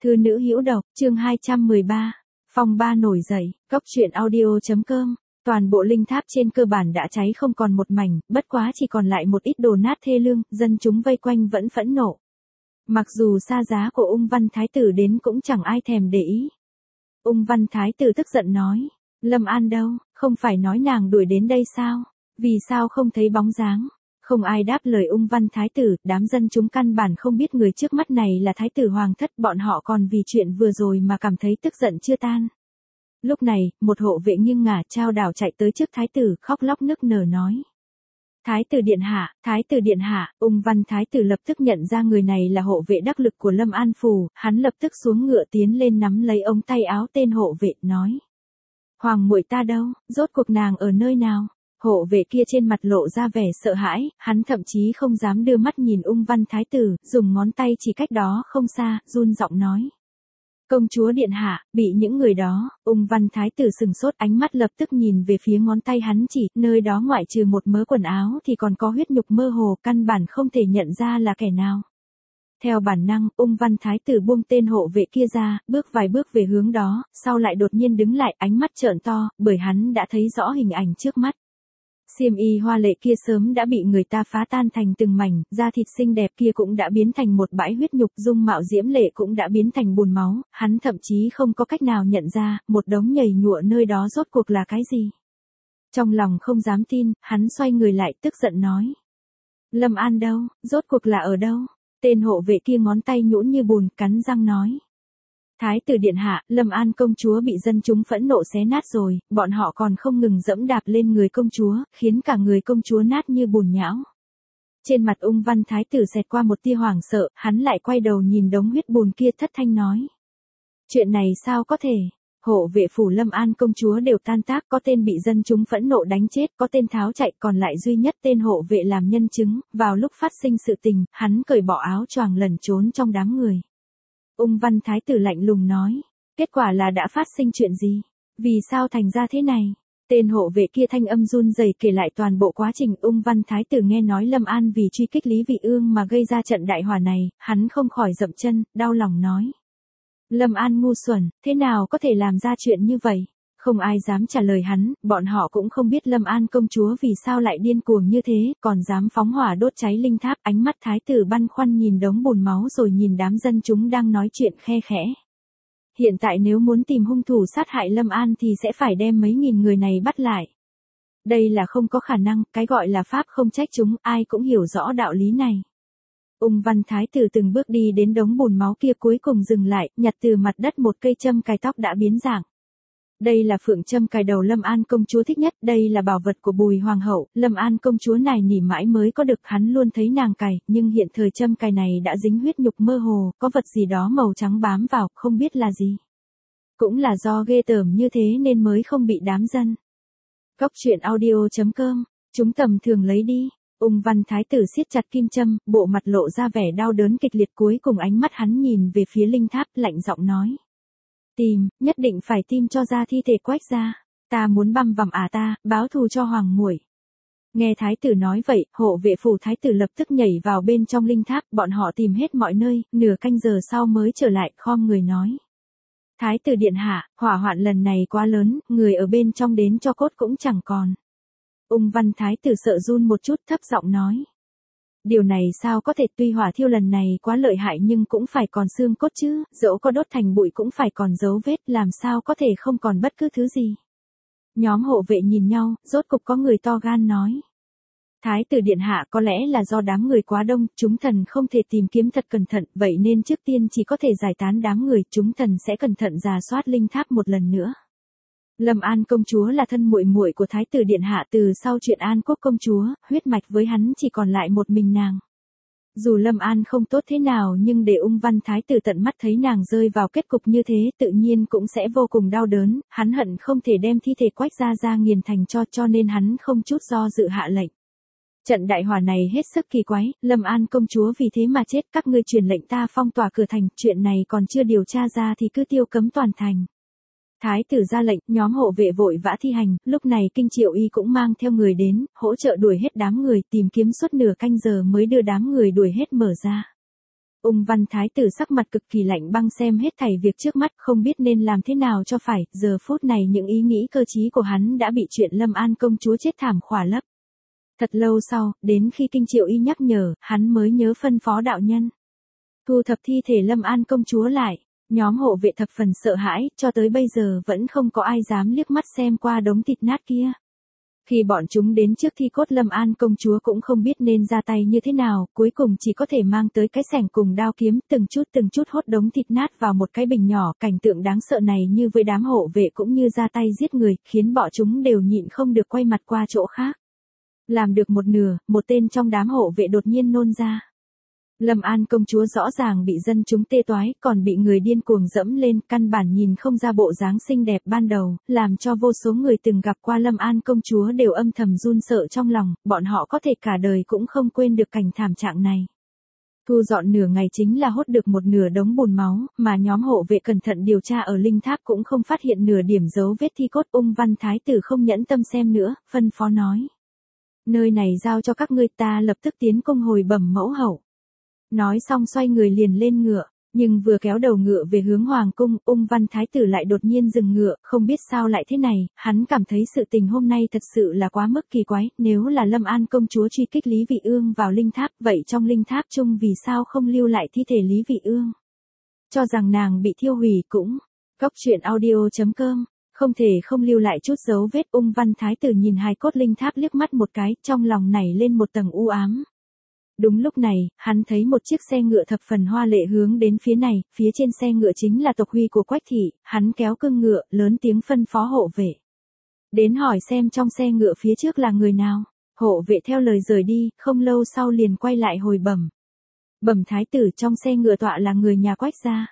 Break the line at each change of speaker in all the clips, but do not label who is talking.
Thư nữ hữu độc, chương 213. Phong ba nổi dậy, Cốc truyện audio.com. Toàn bộ linh tháp trên cơ bản đã cháy không còn một mảnh, bất quá chỉ còn lại một ít đồ nát thê lương, dân chúng vây quanh vẫn phẫn nộ. Mặc dù xa giá của ung văn thái tử đến cũng chẳng ai thèm để ý. Ung văn thái tử tức giận nói, Lâm An đâu, không phải nói nàng đuổi đến đây sao, vì sao không thấy bóng dáng. Không ai đáp lời ung văn thái tử, đám dân chúng căn bản không biết người trước mắt này là thái tử hoàng thất, bọn họ còn vì chuyện vừa rồi mà cảm thấy tức giận chưa tan. Lúc này, một hộ vệ nghiêng ngả trao đảo chạy tới trước thái tử, khóc lóc nức nở nói. Thái tử điện hạ, ung văn thái tử lập tức nhận ra người này là hộ vệ đắc lực của Lâm An Phủ, hắn lập tức xuống ngựa tiến lên nắm lấy ống tay áo tên hộ vệ, nói. Hoàng muội ta đâu, rốt cuộc nàng ở nơi nào? Hộ vệ kia trên mặt lộ ra vẻ sợ hãi, hắn thậm chí không dám đưa mắt nhìn ung văn thái tử, dùng ngón tay chỉ cách đó không xa, run giọng nói. Công chúa điện hạ, bị những người đó, ung văn thái tử sừng sốt, ánh mắt lập tức nhìn về phía ngón tay hắn chỉ, nơi đó ngoại trừ một mớ quần áo thì còn có huyết nhục mơ hồ, căn bản không thể nhận ra là kẻ nào. Theo bản năng, ung văn thái tử buông tên hộ vệ kia ra, bước vài bước về hướng đó, sau lại đột nhiên đứng lại, ánh mắt trợn to, bởi hắn đã thấy rõ hình ảnh trước mắt. Xiêm y hoa lệ kia sớm đã bị người ta phá tan thành từng mảnh, da thịt xinh đẹp kia cũng đã biến thành một bãi huyết nhục, dung mạo diễm lệ cũng đã biến thành bùn máu, hắn thậm chí không có cách nào nhận ra, một đống nhầy nhụa nơi đó rốt cuộc là cái gì. Trong lòng không dám tin, hắn xoay người lại tức giận nói. Lâm An đâu, rốt cuộc là ở đâu? Tên hộ vệ kia ngón tay nhũn như bùn, cắn răng nói. Thái tử điện hạ, Lâm An công chúa bị dân chúng phẫn nộ xé nát rồi, bọn họ còn không ngừng dẫm đạp lên người công chúa, khiến cả người công chúa nát như bùn nhão. Trên mặt ung văn thái tử xẹt qua một tia hoảng sợ, hắn lại quay đầu nhìn đống huyết bùn kia thất thanh nói. Chuyện này sao có thể? Hộ vệ phủ Lâm An công chúa đều tan tác, có tên bị dân chúng phẫn nộ đánh chết, có tên tháo chạy, còn lại duy nhất tên hộ vệ làm nhân chứng, vào lúc phát sinh sự tình, hắn cởi bỏ áo choàng lẩn trốn trong đám người. Ung văn thái tử lạnh lùng nói, kết quả là đã phát sinh chuyện gì? Vì sao thành ra thế này? Tên hộ vệ kia thanh âm run rẩy kể lại toàn bộ quá trình. Ung văn thái tử nghe nói Lâm An vì truy kích Lý Vị Ương mà gây ra trận đại hỏa này, hắn không khỏi dậm chân, đau lòng nói. Lâm An ngu xuẩn, thế nào có thể làm ra chuyện như vậy? Không ai dám trả lời hắn, bọn họ cũng không biết Lâm An công chúa vì sao lại điên cuồng như thế, còn dám phóng hỏa đốt cháy linh tháp. Ánh mắt thái tử băn khoăn nhìn đống bùn máu rồi nhìn đám dân chúng đang nói chuyện khe khẽ. Hiện tại nếu muốn tìm hung thủ sát hại Lâm An thì sẽ phải đem mấy nghìn người này bắt lại. Đây là không có khả năng, cái gọi là pháp không trách chúng, ai cũng hiểu rõ đạo lý này. Ung văn thái tử từng bước đi đến đống bùn máu kia, cuối cùng dừng lại, nhặt từ mặt đất một cây châm cài tóc đã biến dạng. Đây là phượng châm cài đầu Lâm An công chúa thích nhất, đây là bảo vật của Bùi hoàng hậu, Lâm An công chúa này nỉ mãi mới có được, hắn luôn thấy nàng cài, nhưng hiện thời châm cài này đã dính huyết nhục mơ hồ, có vật gì đó màu trắng bám vào, không biết là gì. Cũng là do ghê tởm như thế nên mới không bị đám dân. Cốc truyện audio.com, chúng tầm thường lấy đi. Ung văn thái tử siết chặt kim châm, bộ mặt lộ ra vẻ đau đớn kịch liệt, cuối cùng ánh mắt hắn nhìn về phía linh tháp, lạnh giọng nói. Tìm, nhất định phải tìm cho ra thi thể Quách gia. Ta muốn băm vằm ta, báo thù cho hoàng muội. Nghe thái tử nói vậy, hộ vệ phủ thái tử lập tức nhảy vào bên trong linh tháp, bọn họ tìm hết mọi nơi, nửa canh giờ sau mới trở lại, khom người nói. Thái tử điện hạ, hỏa hoạn lần này quá lớn, người ở bên trong đến cho cốt cũng chẳng còn. Ung văn thái tử sợ run một chút, thấp giọng nói. Điều này sao có thể, tuy hỏa thiêu lần này quá lợi hại nhưng cũng phải còn xương cốt chứ, dẫu có đốt thành bụi cũng phải còn dấu vết, làm sao có thể không còn bất cứ thứ gì. Nhóm hộ vệ nhìn nhau, rốt cục có người to gan nói. Thái tử điện hạ, có lẽ là do đám người quá đông, chúng thần không thể tìm kiếm thật cẩn thận, vậy nên trước tiên chỉ có thể giải tán đám người, chúng thần sẽ cẩn thận rà soát linh tháp một lần nữa. Lâm An công chúa là thân muội muội của thái tử điện hạ, từ sau chuyện An Quốc công chúa, huyết mạch với hắn chỉ còn lại một mình nàng. Dù Lâm An không tốt thế nào nhưng để ung văn thái tử tận mắt thấy nàng rơi vào kết cục như thế tự nhiên cũng sẽ vô cùng đau đớn, hắn hận không thể đem thi thể Quách gia ra nghiền thành cho nên hắn không chút do dự hạ lệnh. Trận đại hỏa này hết sức kỳ quái, Lâm An công chúa vì thế mà chết, các ngươi truyền lệnh ta phong tỏa cửa thành, chuyện này còn chưa điều tra ra thì cứ tiêu cấm toàn thành. Thái tử ra lệnh, nhóm hộ vệ vội vã thi hành, lúc này Kinh Triệu Y cũng mang theo người đến, hỗ trợ đuổi hết đám người, tìm kiếm suốt nửa canh giờ mới đưa đám người đuổi hết mở ra. Ung Văn Thái tử sắc mặt cực kỳ lạnh băng xem hết thảy việc trước mắt không biết nên làm thế nào cho phải, giờ phút này những ý nghĩ cơ trí của hắn đã bị chuyện Lâm An công chúa chết thảm khỏa lấp. Thật lâu sau, đến khi Kinh Triệu Y nhắc nhở, hắn mới nhớ phân phó đạo nhân. Thu thập thi thể Lâm An công chúa lại, nhóm hộ vệ thập phần sợ hãi, cho tới bây giờ vẫn không có ai dám liếc mắt xem qua đống thịt nát kia. Khi bọn chúng đến trước thi cốt Lâm An công chúa cũng không biết nên ra tay như thế nào, cuối cùng chỉ có thể mang tới cái xẻng cùng đao kiếm từng chút hốt đống thịt nát vào một cái bình nhỏ. Cảnh tượng đáng sợ này như với đám hộ vệ cũng như ra tay giết người, khiến bọn chúng đều nhịn không được quay mặt qua chỗ khác. Làm được một nửa, một tên trong đám hộ vệ đột nhiên nôn ra. Lâm An công chúa rõ ràng bị dân chúng tê toái, còn bị người điên cuồng dẫm lên, căn bản nhìn không ra bộ dáng xinh đẹp ban đầu, làm cho vô số người từng gặp qua Lâm An công chúa đều âm thầm run sợ trong lòng, bọn họ có thể cả đời cũng không quên được cảnh thảm trạng này. Thu dọn nửa ngày chính là hốt được một nửa đống bùn máu, mà nhóm hộ vệ cẩn thận điều tra ở linh tháp cũng không phát hiện nửa điểm dấu vết thi cốt. Ung Văn Thái tử không nhẫn tâm xem nữa, phân phó nói. Nơi này giao cho các ngươi, ta lập tức tiến công hồi bẩm mẫu hậu. Nói xong xoay người liền lên ngựa, nhưng vừa kéo đầu ngựa về hướng hoàng cung, Ung Văn Thái tử lại đột nhiên dừng ngựa, không biết sao lại thế này, hắn cảm thấy sự tình hôm nay thật sự là quá mức kỳ quái, nếu là Lâm An công chúa truy kích Lý Vị Ương vào linh tháp, vậy trong linh tháp chung vì sao không lưu lại thi thể Lý Vị Ương? Cho rằng nàng bị thiêu hủy cũng. Cốc truyện audio.com, không thể không lưu lại chút dấu vết. Ung Văn Thái tử nhìn hài cốt linh tháp liếc mắt một cái, trong lòng nảy lên một tầng u ám. Đúng lúc này, hắn thấy một chiếc xe ngựa thập phần hoa lệ hướng đến phía này, phía trên xe ngựa chính là tộc huy của Quách thị, hắn kéo cương ngựa, lớn tiếng phân phó hộ vệ. Đến hỏi xem trong xe ngựa phía trước là người nào. Hộ vệ theo lời rời đi, không lâu sau liền quay lại hồi bẩm. Bẩm thái tử, trong xe ngựa tọa là người nhà Quách gia.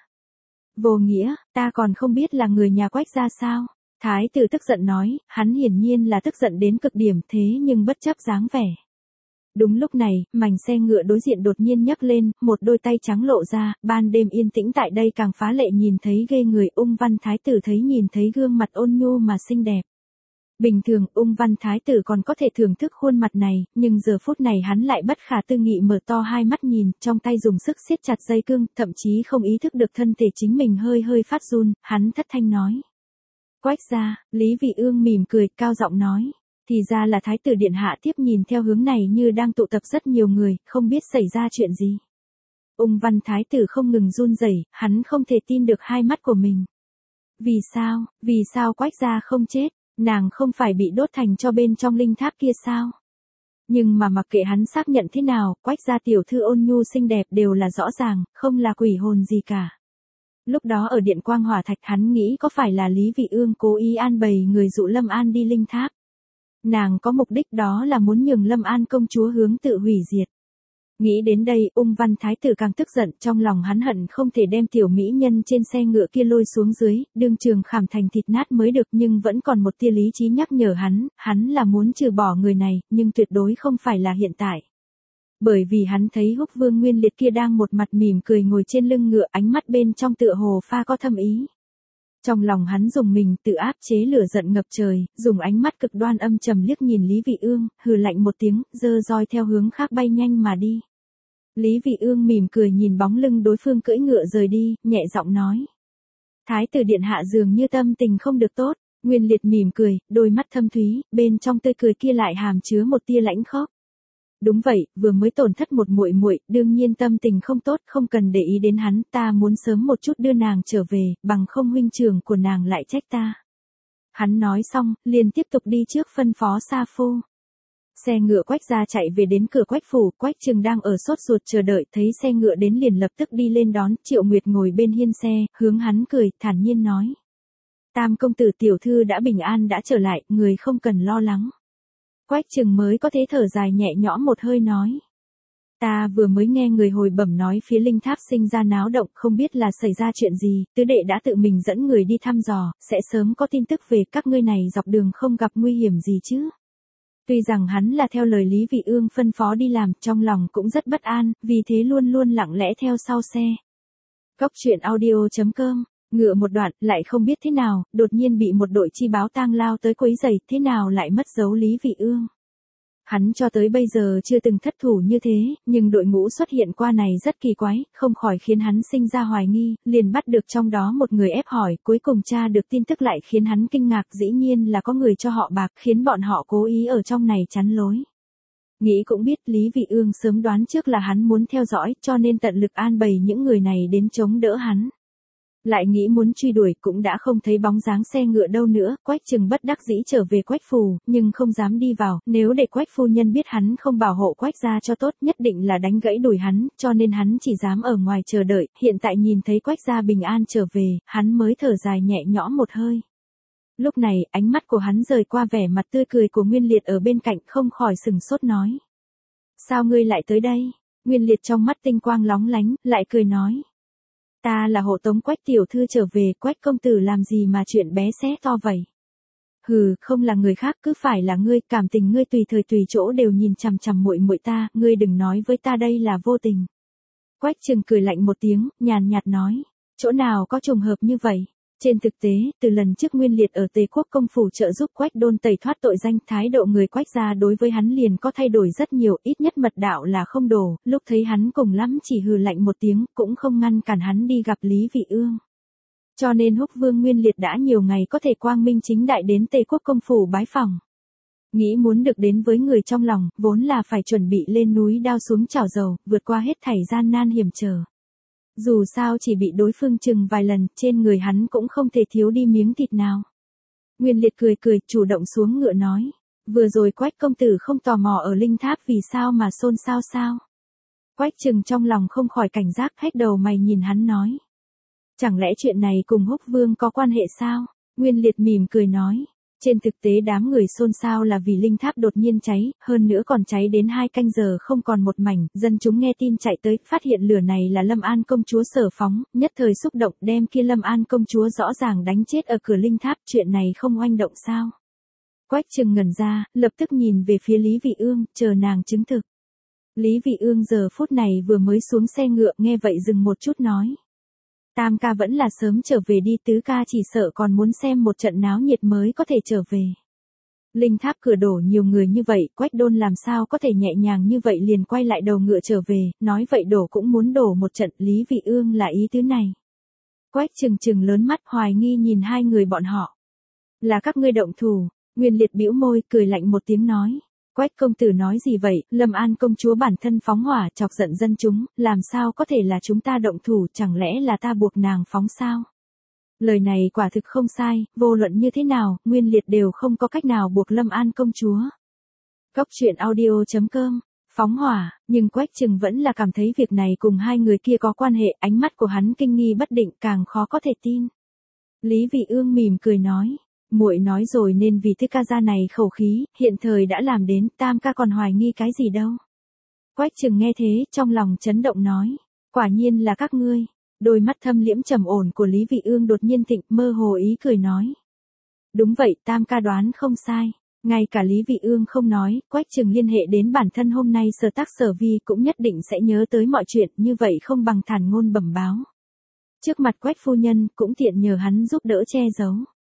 Vô nghĩa, ta còn không biết là người nhà Quách gia sao? Thái tử tức giận nói, hắn hiển nhiên là tức giận đến cực điểm, thế nhưng bất chấp dáng vẻ. Đúng lúc này, mảnh xe ngựa đối diện đột nhiên nhấc lên, một đôi tay trắng lộ ra, ban đêm yên tĩnh tại đây càng phá lệ nhìn thấy ghê người. Ung Văn Thái tử thấy nhìn thấy gương mặt ôn nhu mà xinh đẹp. Bình thường, Ung Văn Thái tử còn có thể thưởng thức khuôn mặt này, nhưng giờ phút này hắn lại bất khả tư nghị mở to hai mắt nhìn, trong tay dùng sức siết chặt dây cương, thậm chí không ý thức được thân thể chính mình hơi phát run, hắn thất thanh nói. Quách gia. Lý Vị Ương mỉm cười, cao giọng nói. Thì ra là Thái tử điện hạ. Tiếp nhìn theo hướng này như đang tụ tập rất nhiều người, không biết xảy ra chuyện gì. Ung Văn Thái tử không ngừng run rẩy, hắn không thể tin được hai mắt của mình. Vì sao Quách gia không chết, nàng không phải bị đốt thành cho bên trong linh tháp kia sao? Nhưng mà mặc kệ hắn xác nhận thế nào, Quách gia tiểu thư ôn nhu xinh đẹp đều là rõ ràng, không là quỷ hồn gì cả. Lúc đó ở điện Quang Hỏa Thạch hắn nghĩ có phải là Lý Vị Ương cố ý an bày người dụ Lâm An đi linh tháp. Nàng có mục đích đó là muốn nhường Lâm An công chúa hướng tự hủy diệt. Nghĩ đến đây, Ung Văn Thái tử càng tức giận, trong lòng hắn hận không thể đem tiểu mỹ nhân trên xe ngựa kia lôi xuống dưới, đương trường khảm thành thịt nát mới được, nhưng vẫn còn một tia lý trí nhắc nhở hắn là muốn trừ bỏ người này, nhưng tuyệt đối không phải là hiện tại. Bởi vì hắn thấy Húc Vương Nguyên Liệt kia đang một mặt mỉm cười ngồi trên lưng ngựa, ánh mắt bên trong tựa hồ pha có thâm ý. Trong lòng hắn dùng mình tự áp chế lửa giận ngập trời, dùng ánh mắt cực đoan âm trầm liếc nhìn Lý Vị Ương, hừ lạnh một tiếng, giơ roi theo hướng khác bay nhanh mà đi. Lý Vị Ương mỉm cười nhìn bóng lưng đối phương cưỡi ngựa rời đi, nhẹ giọng nói. Thái tử điện hạ dường như tâm tình không được tốt. Nguyên Liệt mỉm cười, đôi mắt thâm thúy, bên trong tươi cười kia lại hàm chứa một tia lãnh khốc. Đúng vậy, vừa mới tổn thất một muội muội, đương nhiên tâm tình không tốt, không cần để ý đến hắn, ta muốn sớm một chút đưa nàng trở về, bằng không huynh trưởng của nàng lại trách ta. Hắn nói xong, liền tiếp tục đi trước phân phó Sa Phu. Xe ngựa Quách gia chạy về đến cửa Quách phủ, Quách Trừng đang ở sốt ruột chờ đợi, thấy xe ngựa đến liền lập tức đi lên đón. Triệu Nguyệt ngồi bên hiên xe, hướng hắn cười, thản nhiên nói. Tam công tử tiểu thư đã bình an đã trở lại, người không cần lo lắng. Quách Trừng mới có thế thở dài nhẹ nhõm một hơi nói. Ta vừa mới nghe người hồi bẩm nói phía linh tháp sinh ra náo động, không biết là xảy ra chuyện gì, tứ đệ đã tự mình dẫn người đi thăm dò, sẽ sớm có tin tức về, các ngươi này dọc đường không gặp nguy hiểm gì chứ. Tuy rằng hắn là theo lời Lý Vị Ương phân phó đi làm, trong lòng cũng rất bất an, vì thế luôn luôn lặng lẽ theo sau xe. Cốc truyện audio.com, ngựa một đoạn, lại không biết thế nào, đột nhiên bị một đội chi báo tang lao tới quấy rầy, thế nào lại mất dấu Lý Vị Ương. Hắn cho tới bây giờ chưa từng thất thủ như thế, nhưng đội ngũ xuất hiện qua này rất kỳ quái, không khỏi khiến hắn sinh ra hoài nghi, liền bắt được trong đó một người ép hỏi, cuối cùng tra được tin tức lại khiến hắn kinh ngạc, dĩ nhiên là có người cho họ bạc, khiến bọn họ cố ý ở trong này chắn lối. Nghĩ cũng biết Lý Vị Ương sớm đoán trước là hắn muốn theo dõi, cho nên tận lực an bày những người này đến chống đỡ hắn. Lại nghĩ muốn truy đuổi cũng đã không thấy bóng dáng xe ngựa đâu nữa, Quách Trừng bất đắc dĩ trở về Quách phủ, nhưng không dám đi vào, nếu để Quách phu nhân biết hắn không bảo hộ Quách gia cho tốt nhất định là đánh gãy đuổi hắn, cho nên hắn chỉ dám ở ngoài chờ đợi, hiện tại nhìn thấy Quách gia bình an trở về, hắn mới thở dài nhẹ nhõm một hơi. Lúc này, ánh mắt của hắn rời qua vẻ mặt tươi cười của Nguyên Liệt ở bên cạnh không khỏi sừng sốt nói. Sao ngươi lại tới đây? Nguyên Liệt trong mắt tinh quang lóng lánh, lại cười nói. Ta là hộ tống Quách tiểu thư trở về, Quách công tử làm gì mà chuyện bé xé to vậy? Hừ, không là người khác cứ phải là ngươi, cảm tình ngươi tùy thời tùy chỗ đều nhìn chằm chằm muội muội ta, ngươi đừng nói với ta đây là vô tình. Quách Trừng cười lạnh một tiếng, nhàn nhạt nói, chỗ nào có trùng hợp như vậy? Trên thực tế, từ lần trước Nguyên Liệt ở Tề Quốc công phủ trợ giúp Quách Đôn tẩy thoát tội danh, thái độ người Quách gia đối với hắn liền có thay đổi rất nhiều, ít nhất mật đạo là không đổ, lúc thấy hắn cùng lắm chỉ hừ lạnh một tiếng, cũng không ngăn cản hắn đi gặp Lý Vị Ương. Cho nên Húc Vương Nguyên Liệt đã nhiều ngày có thể quang minh chính đại đến Tề Quốc công phủ bái phỏng. Nghĩ muốn được đến với người trong lòng, vốn là phải chuẩn bị lên núi đao xuống chảo dầu, vượt qua hết thảy gian nan hiểm trở. Dù sao chỉ bị đối phương chừng vài lần, trên người hắn cũng không thể thiếu đi miếng thịt nào. Nguyên Liệt cười cười, chủ động xuống ngựa nói. Vừa rồi Quách công tử không tò mò ở linh tháp vì sao mà xôn xao sao? Quách Trừng trong lòng không khỏi cảnh giác, hết đầu mày nhìn hắn nói. Chẳng lẽ chuyện này cùng Húc Vương có quan hệ sao? Nguyên Liệt mỉm cười nói. Trên thực tế đám người xôn xao là vì linh tháp đột nhiên cháy, hơn nữa còn cháy đến 2 canh giờ không còn một mảnh, dân chúng nghe tin chạy tới, phát hiện lửa này là Lâm An công chúa sở phóng, nhất thời xúc động đem kia Lâm An công chúa rõ ràng đánh chết ở cửa linh tháp, chuyện này không oanh động sao? Quách Trừng ngẩn ra, lập tức nhìn về phía Lý Vị Ương, chờ nàng chứng thực. Lý Vị Ương giờ phút này vừa mới xuống xe ngựa, nghe vậy dừng một chút nói. Tam ca vẫn là sớm trở về đi, tứ ca chỉ sợ còn muốn xem một trận náo nhiệt mới có thể trở về. Linh tháp cửa đổ nhiều người như vậy, Quách Đôn làm sao có thể nhẹ nhàng như vậy liền quay lại đầu ngựa trở về, nói vậy đổ cũng muốn đổ một trận, Lý Vị Ương là ý tứ này. Quách Trừng trừng lớn mắt hoài nghi nhìn hai người bọn họ. Là các ngươi động thủ, Nguyên Liệt bĩu môi, cười lạnh một tiếng nói. Quách công tử nói gì vậy, Lâm An công chúa bản thân phóng hỏa chọc giận dân chúng, làm sao có thể là chúng ta động thủ, chẳng lẽ là ta buộc nàng phóng sao? Lời này quả thực không sai, vô luận như thế nào, Nguyên Liệt đều không có cách nào buộc Lâm An công chúa. Cốc truyện audio.com, phóng hỏa, nhưng Quách Trừng vẫn là cảm thấy việc này cùng hai người kia có quan hệ, ánh mắt của hắn kinh nghi bất định, càng khó có thể tin. Lý Vị Ương mỉm cười nói. Muội nói rồi nên vì thứ ca gia này khẩu khí, hiện thời đã làm đến, tam ca còn hoài nghi cái gì đâu. Quách Trừng nghe thế, trong lòng chấn động nói, quả nhiên là các ngươi. Đôi mắt thâm liễm trầm ổn của Lý Vị Ương đột nhiên thịnh, mơ hồ ý cười nói. Đúng vậy, tam ca đoán không sai. Ngay cả Lý Vị Ương không nói, Quách Trừng liên hệ đến bản thân hôm nay sở tác sở vi cũng nhất định sẽ nhớ tới mọi chuyện, như vậy không bằng thản ngôn bẩm báo. Trước mặt Quách phu nhân, cũng tiện nhờ hắn giúp đỡ che giấu.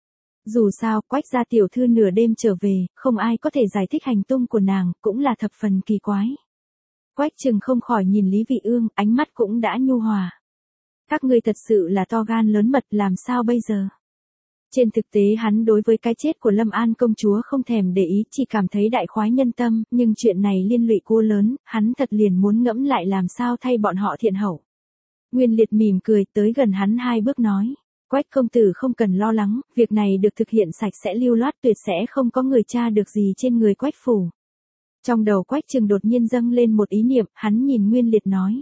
Dù sao, Quách gia tiểu thư nửa đêm trở về, không ai có thể giải thích hành tung của nàng, cũng là thập phần kỳ quái. Quách Trừng không khỏi nhìn Lý Vị Ương, ánh mắt cũng đã nhu hòa. Các ngươi thật sự là to gan lớn mật, làm sao bây giờ? Trên thực tế hắn đối với cái chết của Lâm An công chúa không thèm để ý, chỉ cảm thấy đại khoái nhân tâm, nhưng chuyện này liên lụy cô lớn, hắn thật liền muốn ngẫm lại làm sao thay bọn họ thiện hậu. Nguyên Liệt mỉm cười, tới gần hắn 2 bước nói. Quách công tử không cần lo lắng, việc này được thực hiện sạch sẽ lưu loát, tuyệt sẽ không có người tra được gì trên người Quách phủ. Trong đầu Quách Trừng đột nhiên dâng lên một ý niệm, hắn nhìn Nguyên Liệt nói.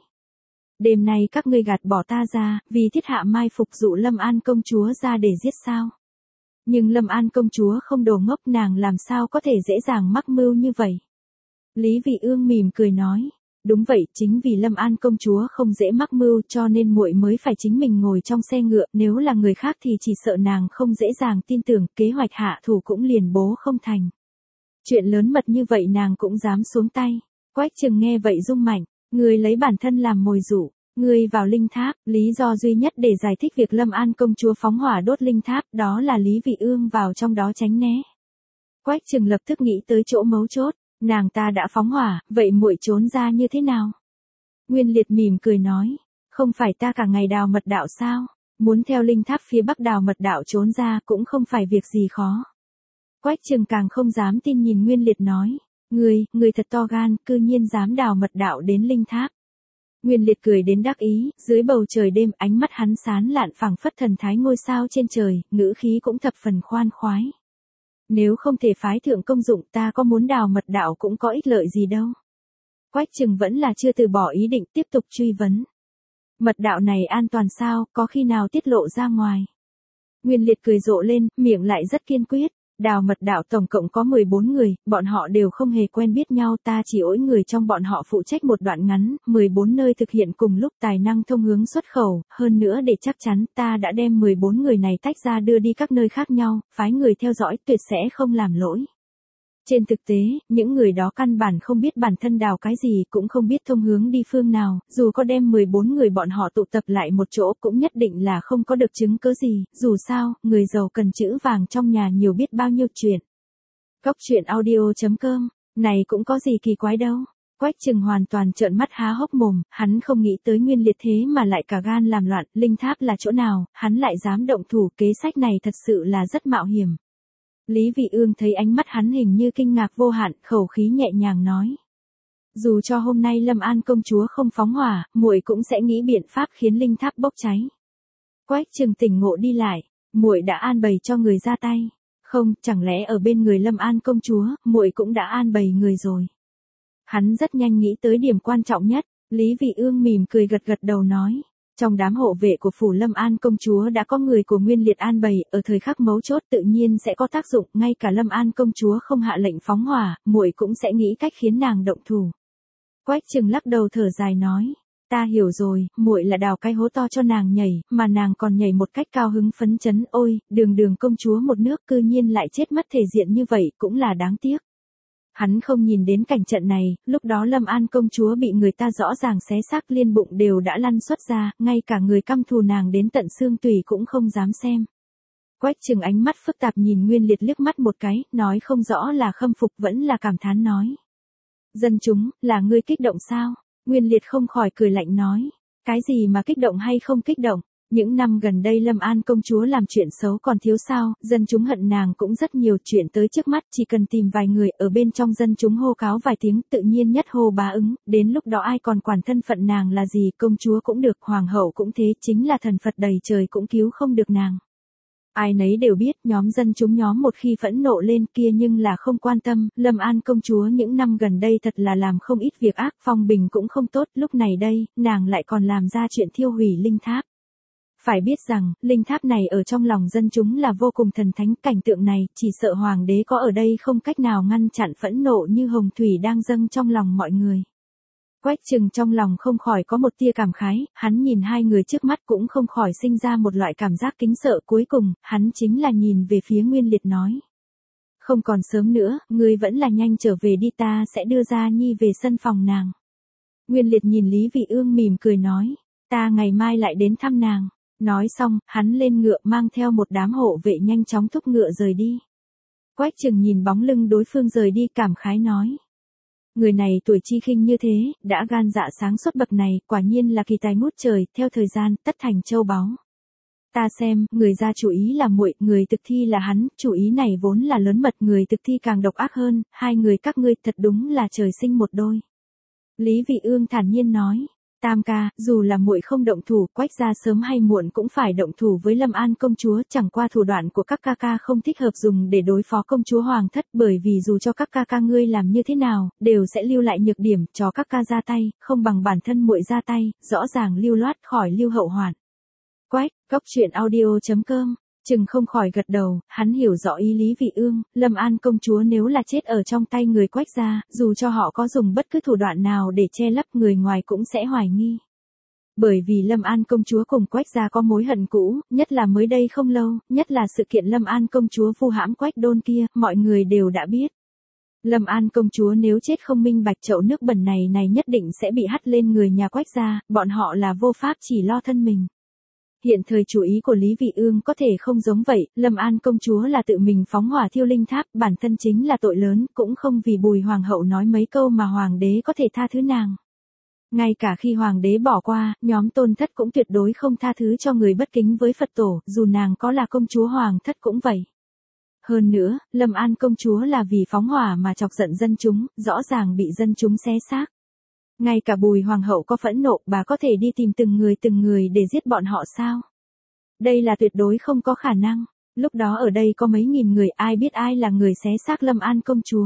Đêm nay các ngươi gạt bỏ ta ra, vì thiết hạ mai phục dụ Lâm An công chúa ra để giết sao. Nhưng Lâm An công chúa không đồ ngốc, nàng làm sao có thể dễ dàng mắc mưu như vậy. Lý Vị Ương mỉm cười nói. Đúng vậy, chính vì Lâm An công chúa không dễ mắc mưu cho nên muội mới phải chính mình ngồi trong xe ngựa, nếu là người khác thì chỉ sợ nàng không dễ dàng tin tưởng, kế hoạch hạ thủ cũng liền bố không thành. Chuyện lớn mật như vậy nàng cũng dám xuống tay. Quách Trừng nghe vậy rung mạnh, ngươi lấy bản thân làm mồi dụ, ngươi vào linh tháp, lý do duy nhất để giải thích việc Lâm An công chúa phóng hỏa đốt linh tháp, đó là Lý Vị Ương vào trong đó tránh né. Quách Trừng lập tức nghĩ tới chỗ mấu chốt. Nàng ta đã phóng hỏa, vậy muội trốn ra như thế nào? Nguyên Liệt mỉm cười nói, không phải ta cả ngày đào mật đạo sao? Muốn theo linh tháp phía bắc đào mật đạo trốn ra cũng không phải việc gì khó. Quách Trừng càng không dám tin nhìn Nguyên Liệt nói, người thật to gan, cư nhiên dám đào mật đạo đến linh tháp. Nguyên Liệt cười đến đắc ý, dưới bầu trời đêm ánh mắt hắn sán lạn phảng phất thần thái ngôi sao trên trời, ngữ khí cũng thập phần khoan khoái. Nếu không thể phái thượng công dụng ta có muốn đào mật đạo cũng có ích lợi gì đâu. Quách Trừng vẫn là chưa từ bỏ ý định tiếp tục truy vấn. Mật đạo này an toàn sao, có khi nào tiết lộ ra ngoài? Nguyên Liệt cười rộ lên, miệng lại rất kiên quyết. Đào mật đạo tổng cộng có 14 người, bọn họ đều không hề quen biết nhau, ta chỉ ỗi người trong bọn họ phụ trách một đoạn ngắn, 14 nơi thực hiện cùng lúc tài năng thông hướng xuất khẩu, hơn nữa để chắc chắn ta đã đem 14 người này tách ra đưa đi các nơi khác nhau, phái người theo dõi tuyệt sẽ không làm lỗi. Trên thực tế, những người đó căn bản không biết bản thân đào cái gì cũng không biết thông hướng đi phương nào, dù có đem 14 người bọn họ tụ tập lại một chỗ cũng nhất định là không có được chứng cứ gì, dù sao, người giàu cần chữ vàng trong nhà nhiều biết bao nhiêu chuyện. Cốc truyện audio.com, này cũng có gì kỳ quái đâu. Quách Trừng hoàn toàn trợn mắt há hốc mồm, hắn không nghĩ tới Nguyên Liệt thế mà lại cả gan làm loạn, linh tháp là chỗ nào, hắn lại dám động thủ, kế sách này thật sự là rất mạo hiểm. Lý Vị Ương thấy ánh mắt hắn hình như kinh ngạc vô hạn, khẩu khí nhẹ nhàng nói. Dù cho hôm nay Lâm An công chúa không phóng hỏa, muội cũng sẽ nghĩ biện pháp khiến linh tháp bốc cháy. Quách Trừng tỉnh ngộ đi lại, muội đã an bày cho người ra tay. Không, chẳng lẽ ở bên người Lâm An công chúa, muội cũng đã an bày người rồi. Hắn rất nhanh nghĩ tới điểm quan trọng nhất, Lý Vị Ương mỉm cười gật gật đầu nói. Trong đám hộ vệ của phủ Lâm An công chúa đã có người của Nguyên Liệt an bày, ở thời khắc mấu chốt tự nhiên sẽ có tác dụng, ngay cả Lâm An công chúa không hạ lệnh phóng hỏa, muội cũng sẽ nghĩ cách khiến nàng động thủ. Quách Trừng lắc đầu thở dài nói, ta hiểu rồi, muội là đào cái hố to cho nàng nhảy, mà nàng còn nhảy một cách cao hứng phấn chấn, ôi, đường công chúa một nước cư nhiên lại chết mất thể diện như vậy, cũng là đáng tiếc. Hắn không nhìn đến cảnh trận này, lúc đó Lâm An công chúa bị người ta rõ ràng xé xác liên bụng đều đã lăn xuất ra, ngay cả người căm thù nàng đến tận xương tủy cũng không dám xem. Quách Trừng ánh mắt phức tạp nhìn Nguyên Liệt liếc mắt một cái, nói không rõ là khâm phục vẫn là cảm thán nói. Dân chúng, là ngươi kích động sao? Nguyên Liệt không khỏi cười lạnh nói. Cái gì mà kích động hay không kích động? Những năm gần đây Lâm An công chúa làm chuyện xấu còn thiếu sao, dân chúng hận nàng cũng rất nhiều, chuyện tới trước mắt chỉ cần tìm vài người ở bên trong dân chúng hô cáo vài tiếng tự nhiên nhất hô bá ứng, đến lúc đó ai còn quản thân phận nàng là gì, công chúa cũng được, hoàng hậu cũng thế, chính là thần Phật đầy trời cũng cứu không được nàng. Ai nấy đều biết nhóm dân chúng nhóm một khi phẫn nộ lên kia nhưng là không quan tâm, Lâm An công chúa những năm gần đây thật là làm không ít việc ác, phong bình cũng không tốt, lúc này đây, nàng lại còn làm ra chuyện thiêu hủy linh tháp. Phải biết rằng, linh tháp này ở trong lòng dân chúng là vô cùng thần thánh, cảnh tượng này, chỉ sợ hoàng đế có ở đây không cách nào ngăn chặn phẫn nộ như hồng thủy đang dâng trong lòng mọi người. Quách Trừng trong lòng không khỏi có một tia cảm khái, hắn nhìn hai người trước mắt cũng không khỏi sinh ra một loại cảm giác kính sợ, cuối cùng, hắn chính là nhìn về phía Nguyên Liệt nói. Không còn sớm nữa, ngươi vẫn là nhanh trở về đi, ta sẽ đưa Gia Nhi về sân phòng nàng. Nguyên Liệt nhìn Lý Vị Ương mỉm cười nói, ta ngày mai lại đến thăm nàng. Nói xong, hắn lên ngựa mang theo một đám hộ vệ nhanh chóng thúc ngựa rời đi. Quách Trừng nhìn bóng lưng đối phương rời đi cảm khái nói. Người này tuổi chi khinh như thế, đã gan dạ sáng suốt bậc này, quả nhiên là kỳ tài ngút trời, theo thời gian, tất thành châu báu. Ta xem, người ra chủ ý là muội, người thực thi là hắn, chủ ý này vốn là lớn mật, người thực thi càng độc ác hơn, hai người các ngươi thật đúng là trời sinh một đôi. Lý Vị Ương thản nhiên nói. Tam ca, dù là muội không động thủ, Quách gia sớm hay muộn cũng phải động thủ với Lâm An công chúa, chẳng qua thủ đoạn của các ca ca không thích hợp dùng để đối phó công chúa hoàng thất, bởi vì dù cho các ca ca ngươi làm như thế nào, đều sẽ lưu lại nhược điểm, cho các ca ra tay, không bằng bản thân muội ra tay, rõ ràng lưu loát khỏi lưu hậu hoạn. Quách, Cốc truyện audio.com. Trừng không khỏi gật đầu, hắn hiểu rõ ý Lý Vị Ương, Lâm An công chúa nếu là chết ở trong tay người Quách gia, dù cho họ có dùng bất cứ thủ đoạn nào để che lấp, người ngoài cũng sẽ hoài nghi. Bởi vì Lâm An công chúa cùng Quách gia có mối hận cũ, nhất là mới đây không lâu, nhất là sự kiện Lâm An công chúa vu hãm Quách Đôn kia, mọi người đều đã biết. Lâm An công chúa nếu chết không minh bạch, chậu nước bẩn này nhất định sẽ bị hắt lên người nhà Quách gia, bọn họ là vô pháp chỉ lo thân mình. Hiện thời chủ ý của Lý Vị Ương có thể không giống vậy, Lâm An công chúa là tự mình phóng hỏa thiêu linh tháp, bản thân chính là tội lớn, cũng không vì Bùi hoàng hậu nói mấy câu mà hoàng đế có thể tha thứ nàng. Ngay cả khi hoàng đế bỏ qua, nhóm Tôn Thất cũng tuyệt đối không tha thứ cho người bất kính với Phật tổ, dù nàng có là công chúa hoàng thất cũng vậy. Hơn nữa, Lâm An công chúa là vì phóng hỏa mà chọc giận dân chúng, rõ ràng bị dân chúng xé xác. Ngay cả Bùi hoàng hậu có phẫn nộ, bà có thể đi tìm từng người để giết bọn họ sao? Đây là tuyệt đối không có khả năng. Lúc đó ở đây có mấy nghìn người, ai biết ai là người xé xác Lâm An công chúa?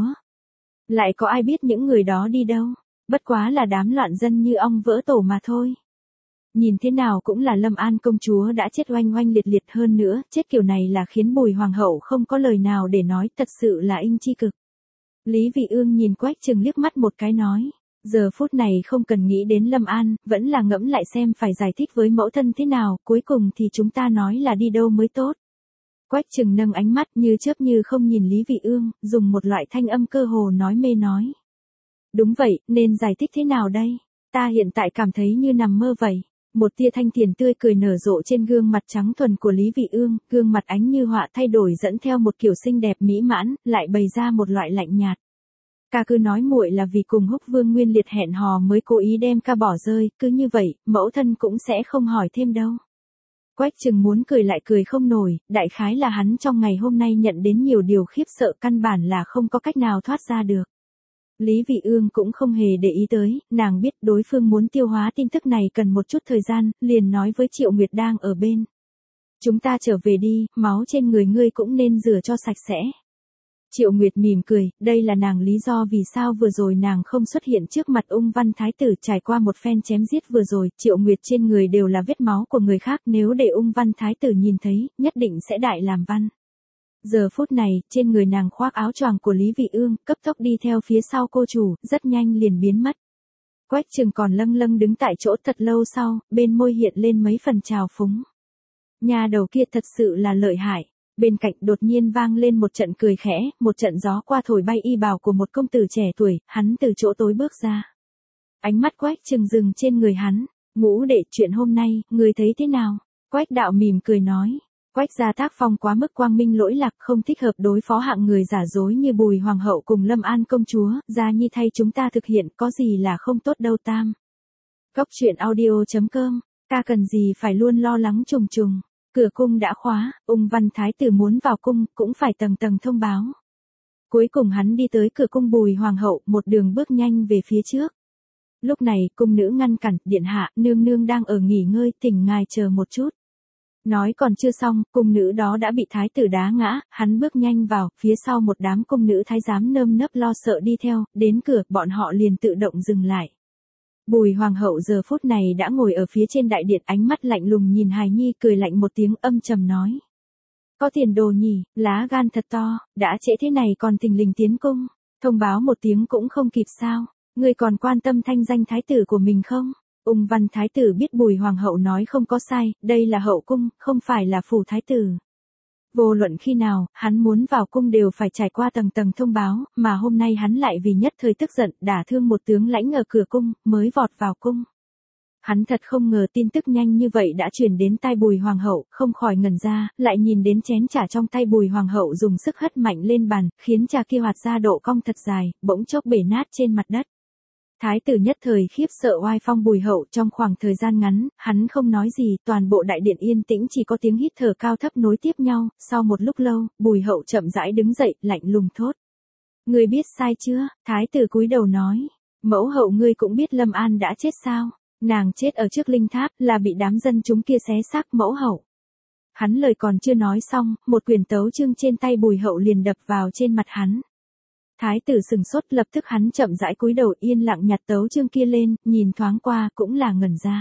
Lại có ai biết những người đó đi đâu? Bất quá là đám loạn dân như ong vỡ tổ mà thôi. Nhìn thế nào cũng là Lâm An công chúa đã chết oanh oanh liệt liệt, hơn nữa, chết kiểu này là khiến Bùi hoàng hậu không có lời nào để nói, thật sự là inh chi cực. Lý Vị Ương nhìn Quách Trừng liếc mắt một cái nói, giờ phút này không cần nghĩ đến Lâm An, vẫn là ngẫm lại xem phải giải thích với mẫu thân thế nào, cuối cùng thì chúng ta nói là đi đâu mới tốt. Quách Trừng nâng ánh mắt như chớp như không nhìn Lý Vị Ương, dùng một loại thanh âm cơ hồ nói mê nói. Đúng vậy, nên giải thích thế nào đây? Ta hiện tại cảm thấy như nằm mơ vậy. Một tia thanh thiền tươi cười nở rộ trên gương mặt trắng thuần của Lý Vị Ương, gương mặt ánh như họa thay đổi dẫn theo một kiểu xinh đẹp mỹ mãn, lại bày ra một loại lạnh nhạt. Ca cứ nói muội là vì cùng Húc Vương Nguyên Liệt hẹn hò mới cố ý đem ca bỏ rơi, cứ như vậy, mẫu thân cũng sẽ không hỏi thêm đâu. Quách Trừng muốn cười lại cười không nổi, đại khái là hắn trong ngày hôm nay nhận đến nhiều điều khiếp sợ căn bản là không có cách nào thoát ra được. Lý Vị Ương cũng không hề để ý tới, nàng biết đối phương muốn tiêu hóa tin tức này cần một chút thời gian, liền nói với Triệu Nguyệt đang ở bên. Chúng ta trở về đi, máu trên người ngươi cũng nên rửa cho sạch sẽ. Triệu Nguyệt mỉm cười, đây là nàng lý do vì sao vừa rồi nàng không xuất hiện trước mặt Ung Văn Thái tử. Trải qua một phen chém giết vừa rồi, Triệu Nguyệt trên người đều là vết máu của người khác, nếu để Ung Văn Thái tử nhìn thấy, nhất định sẽ đại làm văn. Giờ phút này, trên người nàng khoác áo choàng của Lý Vị Ương, cấp tốc đi theo phía sau cô chủ, rất nhanh liền biến mất. Quách Trừng còn lâng lâng đứng tại chỗ thật lâu sau, bên môi hiện lên mấy phần trào phúng. Nhà đầu kia thật sự là lợi hại. Bên cạnh đột nhiên vang lên một trận cười khẽ, một trận gió qua thổi bay y bào của một công tử trẻ tuổi, hắn từ chỗ tối bước ra. Ánh mắt Quách Trừng dừng trên người hắn, Ngũ đệ, chuyện hôm nay, người thấy thế nào? Quách đạo mỉm cười nói. Quách gia tác phong quá mức quang minh lỗi lạc, không thích hợp đối phó hạng người giả dối như Bùi hoàng hậu cùng Lâm An công chúa, Gia Nhi thay chúng ta thực hiện, có gì là không tốt đâu tam. Cốc truyện audio.com, ta cần gì phải luôn lo lắng trùng trùng. Cửa cung đã khóa, Ung Văn Thái tử muốn vào cung, cũng phải tầng tầng thông báo. Cuối cùng hắn đi tới cửa cung Bùi hoàng hậu, một đường bước nhanh về phía trước. Lúc này, cung nữ ngăn cản, điện hạ, nương nương đang ở nghỉ ngơi, thỉnh ngài chờ một chút. Nói còn chưa xong, cung nữ đó đã bị thái tử đá ngã, hắn bước nhanh vào, phía sau một đám cung nữ thái giám nơm nớp lo sợ đi theo, đến cửa, bọn họ liền tự động dừng lại. Bùi hoàng hậu giờ phút này đã ngồi ở phía trên đại điện, ánh mắt lạnh lùng nhìn hài nhi, cười lạnh một tiếng âm trầm nói. Có tiền đồ nhỉ, lá gan thật to, đã trễ thế này còn thình lình tiến cung, thông báo một tiếng cũng không kịp sao, ngươi còn quan tâm thanh danh thái tử của mình không? Ung Văn Thái tử biết Bùi hoàng hậu nói không có sai, đây là hậu cung, không phải là phủ thái tử. Vô luận khi nào, hắn muốn vào cung đều phải trải qua tầng tầng thông báo, mà hôm nay hắn lại vì nhất thời tức giận, đả thương một tướng lãnh ở cửa cung, mới vọt vào cung. Hắn thật không ngờ tin tức nhanh như vậy đã truyền đến tai Bùi hoàng hậu, không khỏi ngẩn ra, lại nhìn đến chén trà trong tay Bùi hoàng hậu dùng sức hất mạnh lên bàn, khiến trà kia hoạt ra độ cong thật dài, bỗng chốc bể nát trên mặt đất. Thái tử nhất thời khiếp sợ oai phong Bùi hậu, trong khoảng thời gian ngắn, hắn không nói gì, toàn bộ đại điện yên tĩnh chỉ có tiếng hít thở cao thấp nối tiếp nhau, sau một lúc lâu, Bùi hậu chậm rãi đứng dậy, lạnh lùng thốt. Ngươi biết sai chưa? Thái tử cúi đầu nói. Mẫu hậu ngươi cũng biết Lâm An đã chết sao? Nàng chết ở trước linh tháp, là bị đám dân chúng kia xé xác mẫu hậu. Hắn lời còn chưa nói xong, một quyển tấu chương trên tay Bùi hậu liền đập vào trên mặt hắn. Thái tử sừng sốt, lập tức hắn chậm rãi cúi đầu yên lặng nhặt tấu chương kia lên, nhìn thoáng qua cũng là ngẩn ra.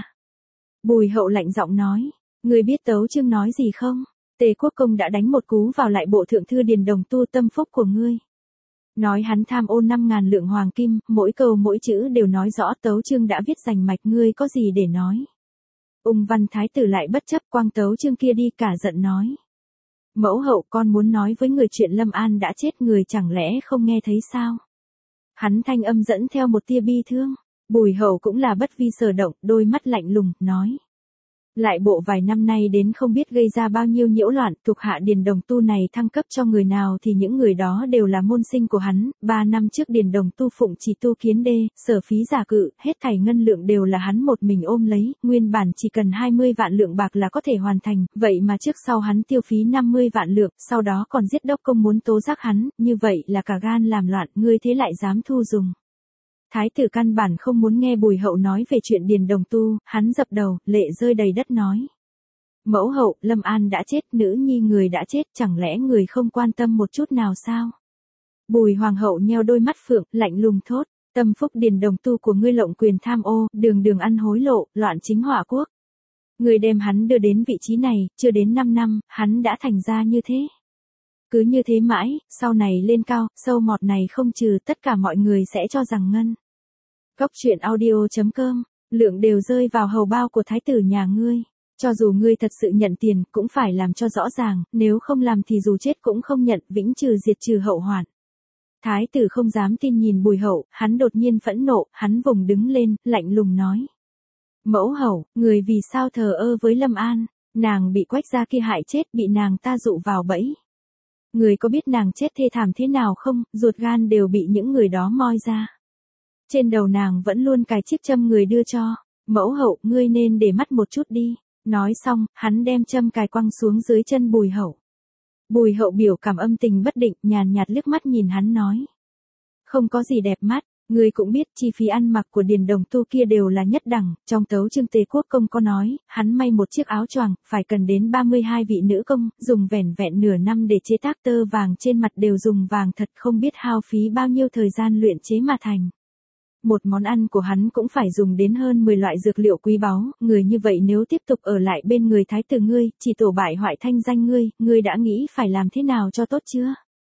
Bùi hậu lạnh giọng nói, ngươi biết tấu chương nói gì không? Tề quốc công đã đánh một cú vào lại bộ thượng thư Điền Đồng tu tâm phúc của ngươi. Nói hắn tham ô 5.000 lượng hoàng kim, mỗi câu mỗi chữ đều nói rõ, tấu chương đã viết rành mạch, ngươi có gì để nói. Ung Văn Thái tử lại bất chấp, quăng tấu chương kia đi, cả giận nói. Mẫu hậu, con muốn nói với người chuyện Lâm An đã chết, người chẳng lẽ không nghe thấy sao? Hắn thanh âm dẫn theo một tia bi thương. Bùi hậu cũng là bất vi sở động, đôi mắt lạnh lùng, nói. Lại bộ vài năm nay đến không biết gây ra bao nhiêu nhiễu loạn, thuộc hạ Điền Đồng Tu này thăng cấp cho người nào thì những người đó đều là môn sinh của hắn, 3 năm trước Điền Đồng Tu phụng chỉ tu kiến đê, sở phí giả cự, hết thảy ngân lượng đều là hắn một mình ôm lấy, nguyên bản chỉ cần 20 vạn lượng bạc là có thể hoàn thành, vậy mà trước sau hắn tiêu phí 50 vạn lượng, sau đó còn giết đốc công muốn tố giác hắn, như vậy là cả gan làm loạn, ngươi thế lại dám thu dùng. Thái tử căn bản không muốn nghe Bùi Hậu nói về chuyện Điền Đồng Tu, hắn dập đầu, lệ rơi đầy đất nói. Mẫu hậu, Lâm An đã chết, nữ nhi người đã chết, chẳng lẽ người không quan tâm một chút nào sao? Bùi Hoàng hậu nheo đôi mắt phượng, lạnh lùng thốt, tâm phúc Điền Đồng Tu của ngươi lộng quyền tham ô, đường đường ăn hối lộ, loạn chính hỏa quốc. Người đem hắn đưa đến vị trí này, chưa đến 5 năm, hắn đã thành ra như thế. Cứ như thế mãi, sau này lên cao, sâu mọt này không trừ, tất cả mọi người sẽ cho rằng ngân. Cốc truyện audio.com, lượng đều rơi vào hầu bao của thái tử nhà ngươi. Cho dù ngươi thật sự nhận tiền, cũng phải làm cho rõ ràng, nếu không làm thì dù chết cũng không nhận, vĩnh trừ diệt trừ hậu hoạn. Thái tử không dám tin nhìn Bùi Hậu, hắn đột nhiên phẫn nộ, hắn vùng đứng lên, lạnh lùng nói. Mẫu hậu, người vì sao thờ ơ với Lâm An, nàng bị Quách gia kia hại chết, bị nàng ta dụ vào bẫy. Người có biết nàng chết thê thảm thế nào không, ruột gan đều bị những người đó moi ra. Trên đầu nàng vẫn luôn cài chiếc châm người đưa cho, mẫu hậu, ngươi nên để mắt một chút đi. Nói xong, hắn đem châm cài quăng xuống dưới chân Bùi Hậu. Bùi Hậu biểu cảm âm tình bất định, nhàn nhạt liếc mắt nhìn hắn nói. Không có gì đẹp mắt, ngươi cũng biết chi phí ăn mặc của Điền Đồng Tu kia đều là nhất đẳng, trong tấu chương Tề Quốc công có nói, hắn may một chiếc áo choàng, phải cần đến 32 vị nữ công, dùng vẻn vẹn nửa năm để chế tác tơ vàng trên mặt đều dùng vàng thật, không biết hao phí bao nhiêu thời gian luyện chế mà thành. Một món ăn của hắn cũng phải dùng đến hơn 10 loại dược liệu quý báu, người như vậy nếu tiếp tục ở lại bên người thái tử ngươi, chỉ tổ bại hoại thanh danh ngươi đã nghĩ phải làm thế nào cho tốt chưa?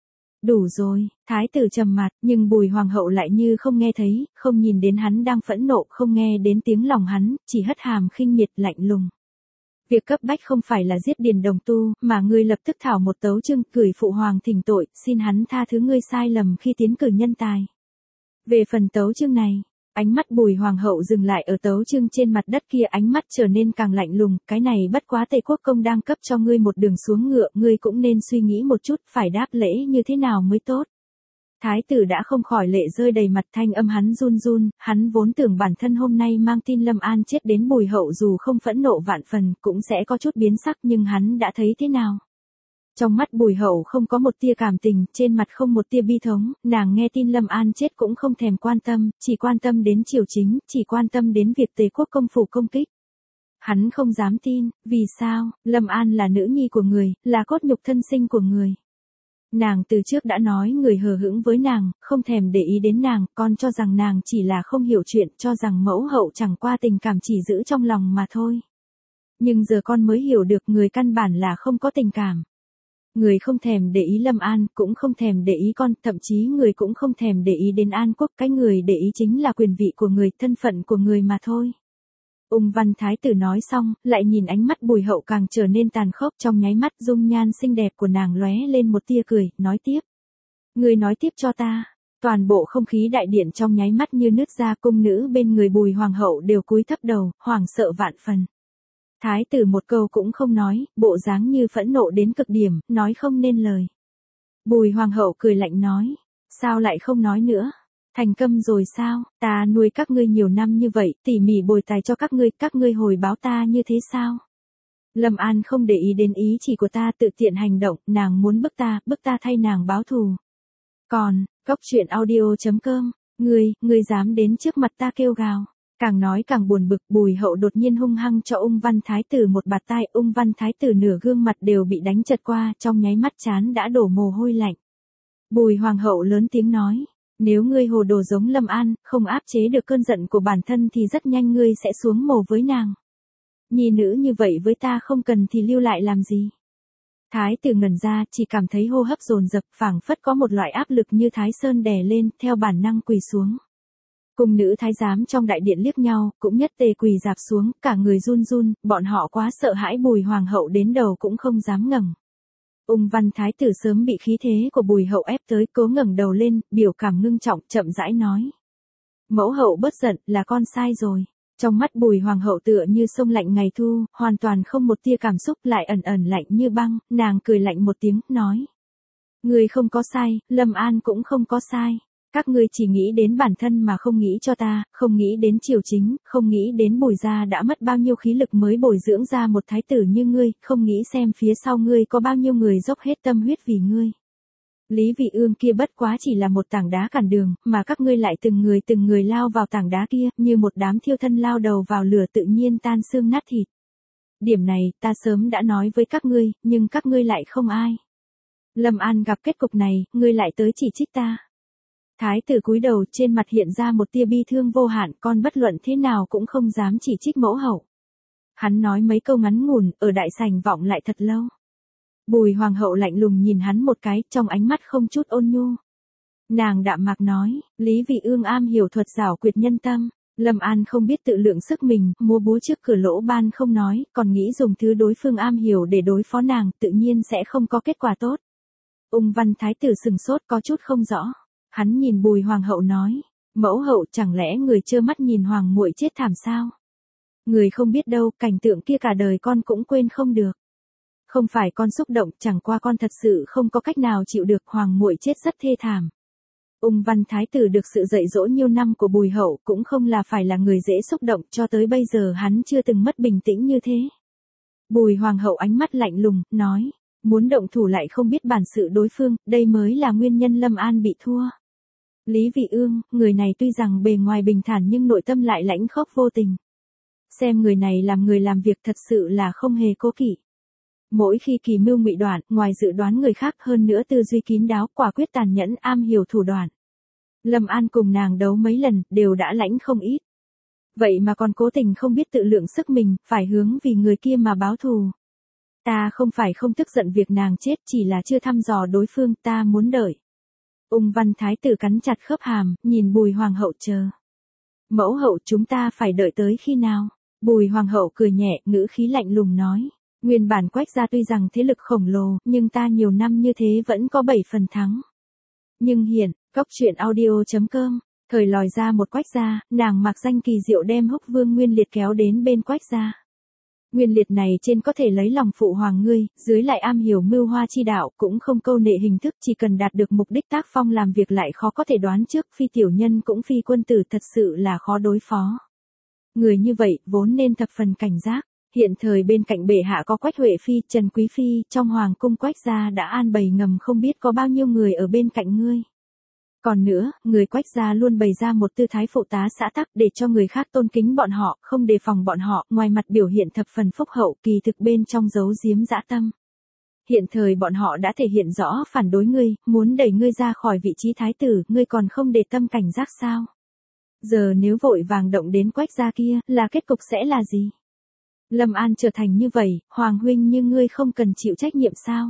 Đủ rồi, thái tử trầm mặt, nhưng Bùi Hoàng hậu lại như không nghe thấy, không nhìn đến hắn đang phẫn nộ, không nghe đến tiếng lòng hắn, chỉ hất hàm khinh miệt lạnh lùng. Việc cấp bách không phải là giết Điền Đồng Tu, mà ngươi lập tức thảo một tấu chương gửi phụ hoàng thỉnh tội, xin hắn tha thứ ngươi sai lầm khi tiến cử nhân tài. Về phần tấu chương này, ánh mắt Bùi Hoàng hậu dừng lại ở tấu chương trên mặt đất kia, ánh mắt trở nên càng lạnh lùng, cái này bất quá Tề Quốc công đang cấp cho ngươi một đường xuống ngựa, ngươi cũng nên suy nghĩ một chút, phải đáp lễ như thế nào mới tốt. Thái tử đã không khỏi lệ rơi đầy mặt, thanh âm hắn run run, hắn vốn tưởng bản thân hôm nay mang tin Lâm An chết đến Bùi Hậu dù không phẫn nộ vạn phần, cũng sẽ có chút biến sắc, nhưng hắn đã thấy thế nào? Trong mắt Bùi Hậu không có một tia cảm tình, trên mặt không một tia bi thống, nàng nghe tin Lâm An chết cũng không thèm quan tâm, chỉ quan tâm đến triều chính, chỉ quan tâm đến việc Tề Quốc công phủ công kích. Hắn không dám tin, vì sao, Lâm An là nữ nhi của người, là cốt nhục thân sinh của người. Nàng từ trước đã nói người hờ hững với nàng, không thèm để ý đến nàng, con cho rằng nàng chỉ là không hiểu chuyện, cho rằng mẫu hậu chẳng qua tình cảm chỉ giữ trong lòng mà thôi. Nhưng giờ con mới hiểu được người căn bản là không có tình cảm. Người không thèm để ý Lâm An, cũng không thèm để ý con, thậm chí người cũng không thèm để ý đến An Quốc, cái người để ý chính là quyền vị của người, thân phận của người mà thôi. Ung Văn Thái tử nói xong, lại nhìn ánh mắt Bùi Hậu càng trở nên tàn khốc, trong nháy mắt dung nhan xinh đẹp của nàng lóe lên một tia cười, nói tiếp. Người nói tiếp cho ta. Toàn bộ không khí đại điện trong nháy mắt như nứt ra, cung nữ bên người Bùi Hoàng hậu đều cúi thấp đầu, hoảng sợ vạn phần. Thái tử một câu cũng không nói, bộ dáng như phẫn nộ đến cực điểm, nói không nên lời. Bùi Hoàng hậu cười lạnh nói, sao lại không nói nữa? Thành câm rồi sao? Ta nuôi các ngươi nhiều năm như vậy, tỉ mỉ bồi tài cho các ngươi hồi báo ta như thế sao? Lâm An không để ý đến ý chỉ của ta, tự tiện hành động, nàng muốn bức ta thay nàng báo thù. Còn, cốc truyện audio.com, ngươi dám đến trước mặt ta kêu gào. Càng nói càng buồn bực, Bùi Hậu đột nhiên hung hăng cho Ung Văn Thái tử một bạt tai, Ung Văn Thái tử nửa gương mặt đều bị đánh chật qua, trong nháy mắt trán đã đổ mồ hôi lạnh. Bùi Hoàng hậu lớn tiếng nói, nếu ngươi hồ đồ giống Lâm An, không áp chế được cơn giận của bản thân thì rất nhanh ngươi sẽ xuống mồ với nàng. Nhi nữ như vậy với ta không cần thì lưu lại làm gì? Thái tử ngẩn ra, chỉ cảm thấy hô hấp dồn dập, phảng phất có một loại áp lực như Thái Sơn đè lên, theo bản năng quỳ xuống. Cung nữ thái giám trong đại điện liếc nhau, cũng nhất tề quỳ rạp xuống, cả người run run, bọn họ quá sợ hãi Bùi Hoàng hậu đến đầu cũng không dám ngẩng. Ung Văn Thái tử sớm bị khí thế của Bùi Hậu ép tới, cố ngẩng đầu lên, biểu cảm ngưng trọng, chậm rãi nói. Mẫu hậu bớt giận, là con sai rồi. Trong mắt Bùi Hoàng hậu tựa như sông lạnh ngày thu, hoàn toàn không một tia cảm xúc, lại ẩn ẩn lạnh như băng, nàng cười lạnh một tiếng, nói. Ngươi không có sai, Lâm An cũng không có sai. Các ngươi chỉ nghĩ đến bản thân mà không nghĩ cho ta, không nghĩ đến triều chính, không nghĩ đến Bùi gia đã mất bao nhiêu khí lực mới bồi dưỡng ra một thái tử như ngươi, không nghĩ xem phía sau ngươi có bao nhiêu người dốc hết tâm huyết vì ngươi. Lý Vị Ương kia bất quá chỉ là một tảng đá cản đường, mà các ngươi lại từng người lao vào tảng đá kia, như một đám thiêu thân lao đầu vào lửa tự nhiên tan xương nát thịt. Điểm này, ta sớm đã nói với các ngươi, nhưng các ngươi lại không ai. Lâm An gặp kết cục này, ngươi lại tới chỉ trích ta. Thái tử cúi đầu, trên mặt hiện ra một tia bi thương vô hạn, con bất luận thế nào cũng không dám chỉ trích mẫu hậu. Hắn nói mấy câu ngắn ngủn, ở đại sảnh vọng lại thật lâu. Bùi Hoàng hậu lạnh lùng nhìn hắn một cái, trong ánh mắt không chút ôn nhu. Nàng đạm mạc nói, Lý Vị Ương am hiểu thuật giảo quyệt nhân tâm. Lâm An không biết tự lượng sức mình, múa búa trước cửa lỗ ban không nói, còn nghĩ dùng thứ đối phương am hiểu để đối phó nàng, tự nhiên sẽ không có kết quả tốt. Ung Văn thái tử sừng sốt có chút không rõ. Hắn nhìn Bùi Hoàng hậu nói, mẫu hậu chẳng lẽ người trơ mắt nhìn hoàng muội chết thảm sao? Người không biết đâu, cảnh tượng kia cả đời con cũng quên không được. Không phải con xúc động, chẳng qua con thật sự không có cách nào chịu được, hoàng muội chết rất thê thảm. Ung Văn thái tử được sự dạy dỗ nhiều năm của Bùi hậu cũng không là phải là người dễ xúc động, cho tới bây giờ hắn chưa từng mất bình tĩnh như thế. Bùi Hoàng hậu ánh mắt lạnh lùng, nói, muốn động thủ lại không biết bản sự đối phương, đây mới là nguyên nhân Lâm An bị thua. Lý Vị Ương, người này tuy rằng bề ngoài bình thản nhưng nội tâm lại lãnh khốc vô tình. Xem người này làm người làm việc thật sự là không hề cố kỵ. Mỗi khi kỳ mưu ngụy đoạn, ngoài dự đoán người khác, hơn nữa tư duy kín đáo, quả quyết tàn nhẫn, am hiểu thủ đoạn. Lâm An cùng nàng đấu mấy lần, đều đã lãnh không ít. Vậy mà còn cố tình không biết tự lượng sức mình, phải hướng vì người kia mà báo thù. Ta không phải không tức giận việc nàng chết, chỉ là chưa thăm dò đối phương, ta muốn đợi. Ung Văn thái tử cắn chặt khớp hàm, nhìn Bùi Hoàng hậu chờ. Mẫu hậu, chúng ta phải đợi tới khi nào? Bùi Hoàng hậu cười nhẹ, ngữ khí lạnh lùng nói. Nguyên bản Quách gia tuy rằng thế lực khổng lồ, nhưng ta nhiều năm như thế vẫn có 7 phần thắng. Nhưng hiện, Cốc truyện audio.com, thời lòi ra một Quách gia, nàng mặc danh kỳ diệu đem Húc Vương Nguyên Liệt kéo đến bên Quách gia. Nguyên Liệt này trên có thể lấy lòng phụ hoàng ngươi, dưới lại am hiểu mưu hoa chi đạo, cũng không câu nệ hình thức, chỉ cần đạt được mục đích tác phong làm việc lại khó có thể đoán trước, phi tiểu nhân cũng phi quân tử, thật sự là khó đối phó. Người như vậy, vốn nên thập phần cảnh giác. Hiện thời bên cạnh bệ hạ có Quách Huệ Phi, Trần Quý Phi, trong hoàng cung Quách gia đã an bày ngầm không biết có bao nhiêu người ở bên cạnh ngươi. Còn nữa, người Quách gia luôn bày ra một tư thái phụ tá xã tắc để cho người khác tôn kính bọn họ, không đề phòng bọn họ, ngoài mặt biểu hiện thập phần phúc hậu, kỳ thực bên trong giấu giếm dã tâm. Hiện thời bọn họ đã thể hiện rõ phản đối ngươi, muốn đẩy ngươi ra khỏi vị trí thái tử, ngươi còn không để tâm cảnh giác sao? Giờ nếu vội vàng động đến Quách gia kia, là kết cục sẽ là gì? Lâm An trở thành như vậy, Hoàng huynh như ngươi không cần chịu trách nhiệm sao?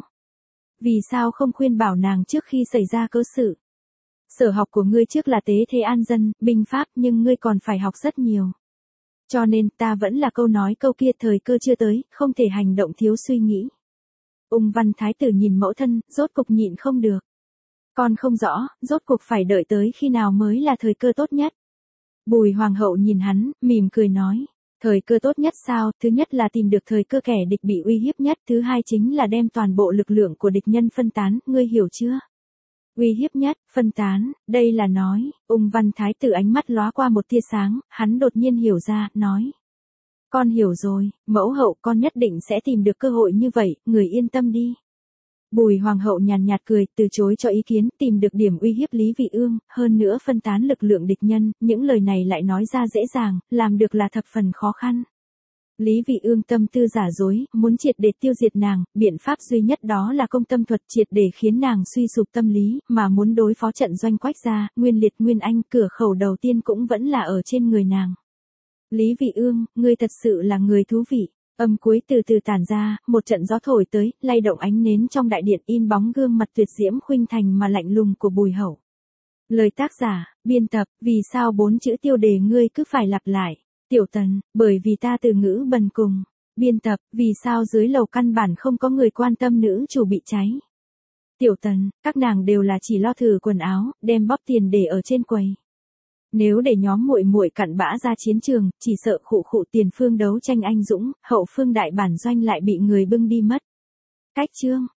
Vì sao không khuyên bảo nàng trước khi xảy ra cớ sự? Sở học của ngươi trước là tế thế an dân, binh pháp, nhưng ngươi còn phải học rất nhiều. Cho nên ta vẫn là câu nói câu kia, thời cơ chưa tới, không thể hành động thiếu suy nghĩ. Ung Văn thái tử nhìn mẫu thân, rốt cục nhịn không được. Con không rõ, rốt cuộc phải đợi tới khi nào mới là thời cơ tốt nhất. Bùi Hoàng hậu nhìn hắn, mỉm cười nói. Thời cơ tốt nhất sao? Thứ nhất là tìm được thời cơ kẻ địch bị uy hiếp nhất, thứ hai chính là đem toàn bộ lực lượng của địch nhân phân tán, ngươi hiểu chưa? Uy hiếp nhất, phân tán, đây là nói, Ung Văn thái tử ánh mắt lóa qua một tia sáng, hắn đột nhiên hiểu ra, nói. Con hiểu rồi, mẫu hậu, con nhất định sẽ tìm được cơ hội như vậy, người yên tâm đi. Bùi Hoàng hậu nhàn nhạt cười, từ chối cho ý kiến, tìm được điểm uy hiếp Lý Vị Ương, hơn nữa phân tán lực lượng địch nhân, những lời này lại nói ra dễ dàng, làm được là thập phần khó khăn. Lý Vị Ương tâm tư giả dối, muốn triệt để tiêu diệt nàng, biện pháp duy nhất đó là công tâm thuật, triệt để khiến nàng suy sụp tâm lý, mà muốn đối phó trận doanh Quách gia, Nguyên Liệt, Nguyên Anh, cửa khẩu đầu tiên cũng vẫn là ở trên người nàng. Lý Vị Ương, ngươi thật sự là người thú vị. Âm cuối từ từ tản ra, một trận gió thổi tới, lay động ánh nến trong đại điện, in bóng gương mặt tuyệt diễm khuynh thành mà lạnh lùng của Bùi hậu. Lời tác giả, biên tập, vì sao 4 chữ tiêu đề ngươi cứ phải lặp lại? Tiểu Tần, bởi vì ta từ ngữ bần cùng. Biên tập, vì sao dưới lầu căn bản không có người quan tâm nữ chủ bị cháy? Tiểu Tần, các nàng đều là chỉ lo thử quần áo, đem bóp tiền để ở trên quầy. Nếu để nhóm muội muội cặn bã ra chiến trường, chỉ sợ khụ khụ tiền phương đấu tranh anh dũng, hậu phương đại bản doanh lại bị người bưng đi mất. Cách chương